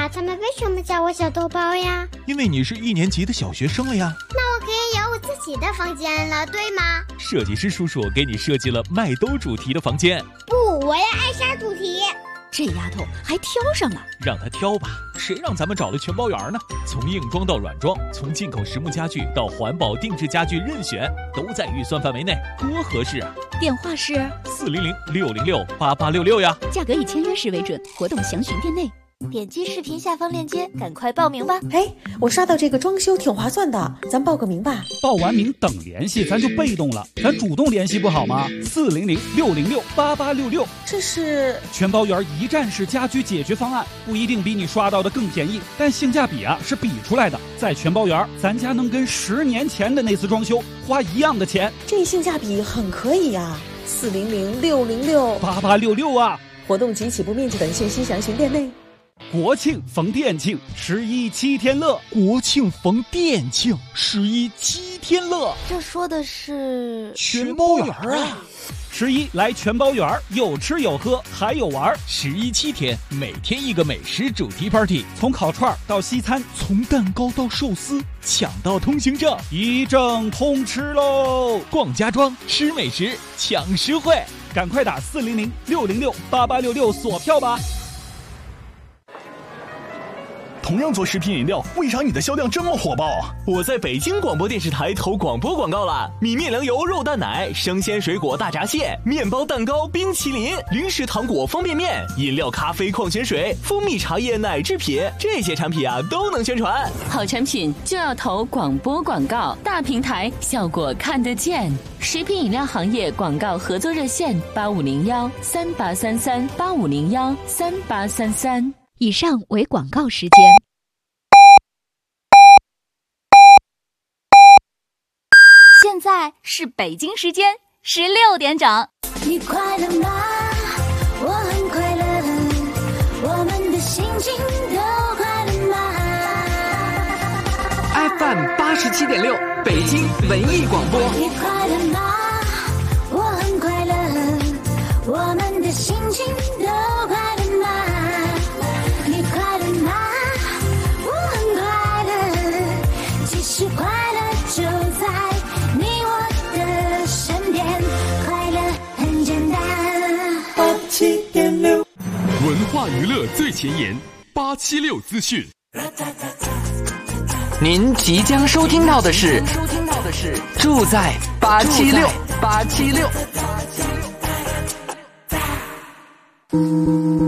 他们为什么叫我小豆包呀？ 因为你是1年级的小学生了呀。 那我可以有我自己的房间了，对吗？ 设计师叔叔给你设计了麦兜主题的房间。 不，我要艾莎主题。 这丫头还挑上了， 让她挑吧，谁让咱们找了全包园呢？从硬装到软装，从进口实木家具到环保定制家具，任选都在预算范围内，多合适啊！ 电话是 400-606-8866呀， 价格以签约时为准，活动详询店内。 点击视频下方链接，赶快报名吧！ 哎，我刷到这个装修挺划算的，咱报个名吧。 报完名等联系，咱就被动了，咱主动联系不好吗？400-606-8866， 这是全包园一站式家居解决方案，不一定比你刷到的更便宜，但性价比是比出来的。在全包园，咱家能跟10年前的那次装修花一样的钱， 这性价比很可以呀。400-606-8866 啊！ 活动及起步面积等信息详询店内。 国庆逢店庆，11七天乐。 国庆逢店庆，11七天乐。 这说的是全包园啊 ！11来全包园，有吃有喝还有玩。 11七天，每天一个美食主题 party， 从烤串到西餐， 从蛋糕到寿司，抢到通行证， 一证通吃喽！ 逛家装，吃美食，抢实惠， 赶快打400-606-8866锁票吧！ 同样做食品饮料，为啥你的销量这么火爆啊？ 我在北京广播电视台投广播广告了，米面粮油肉蛋奶、生鲜水果大闸蟹、面包蛋糕、冰淇淋、零食糖果方便面、饮料咖啡矿泉水、蜂蜜茶叶奶制品，这些产品都能宣传。 好产品就要投广播广告，大平台效果看得见。食品饮料行业广告合作热线8501-3833-8501-3833。 以上为广告时间。 现在是北京时间16点整。 你快乐吗？我很快乐，我们的心情都快乐吗 ？FM 87.6，北京文艺广播。 你快乐吗？我很快乐，我们的心情都快乐吗？你快乐吗？我很快乐，其实快乐就在你我的身边，快乐很简单。 87.6，文化娱乐最前沿，876资讯。 您即将收听到的是住在876。